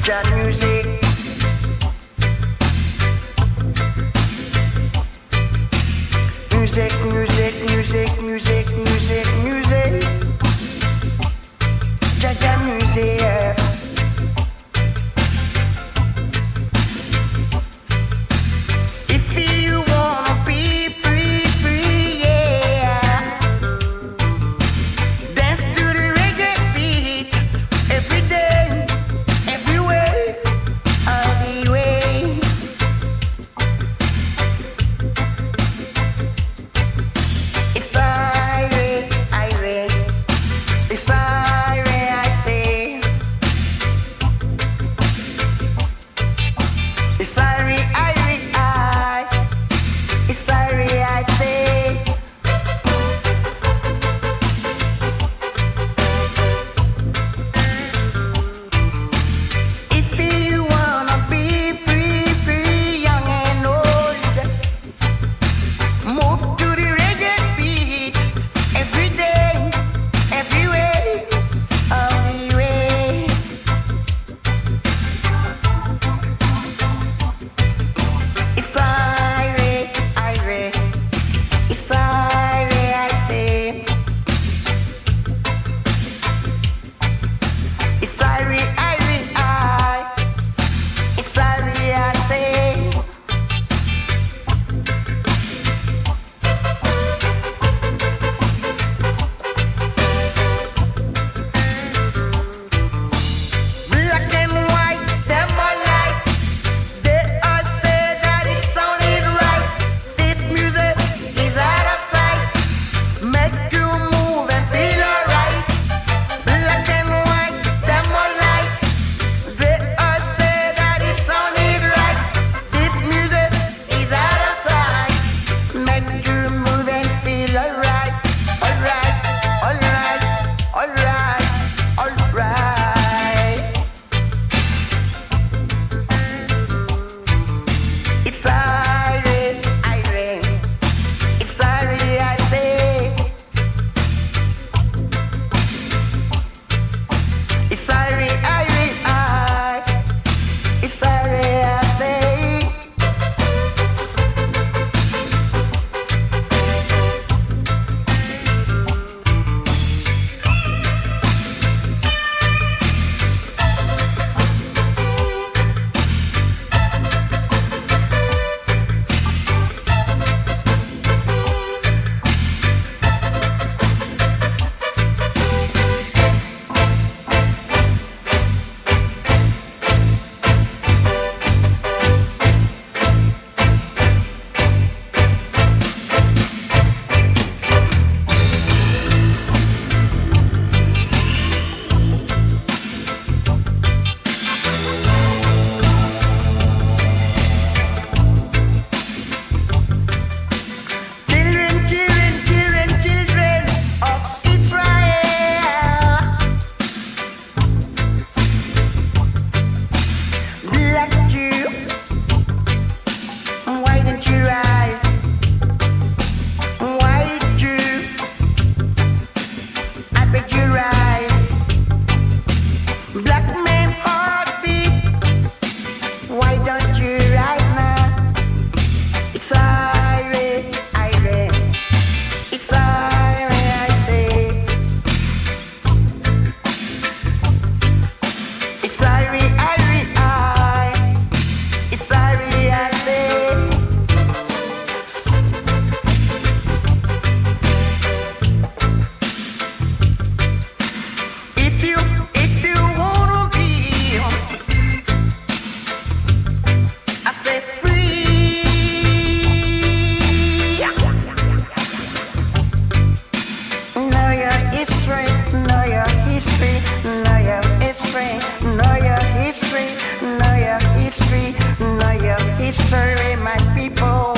Jah music. Music, music, music, music, music, music. Jah music. If you wanna be free, free, yeah. Dance to the reggae beat every day, every way, all the way. It's irate, irate. It's irate, I say. It's irate, irate, it's irate, I say. If you wanna be free, free, young and old, move to the reggae beat every day, every way, all the way. It's irate, irate. It's irate, I say. It's irate, irate, it's irate, I say. Black and white, them all like. They all say that it sounded right. This music is out of sight. Make you move and feel alright. Black and white, them all like. They all say that it sounded right. This music is out of sight. Make you move and feel alright. Alright, alright, alright, alright. It's irate, irate. It's irate, I say. It's irate, irate, it's irate, I say. Children, children, children, children of Israel. Black Jew, why don't you rise? White Jew, I beg you rise. Black man heartbeat, why don't you rise now? It's irate, irate. It's irate, I say. It's irate, irate, it's irate, I say. If you wanna be, I say free. Know your history, know your history, know your history, know your history, know your history, know your history, my people.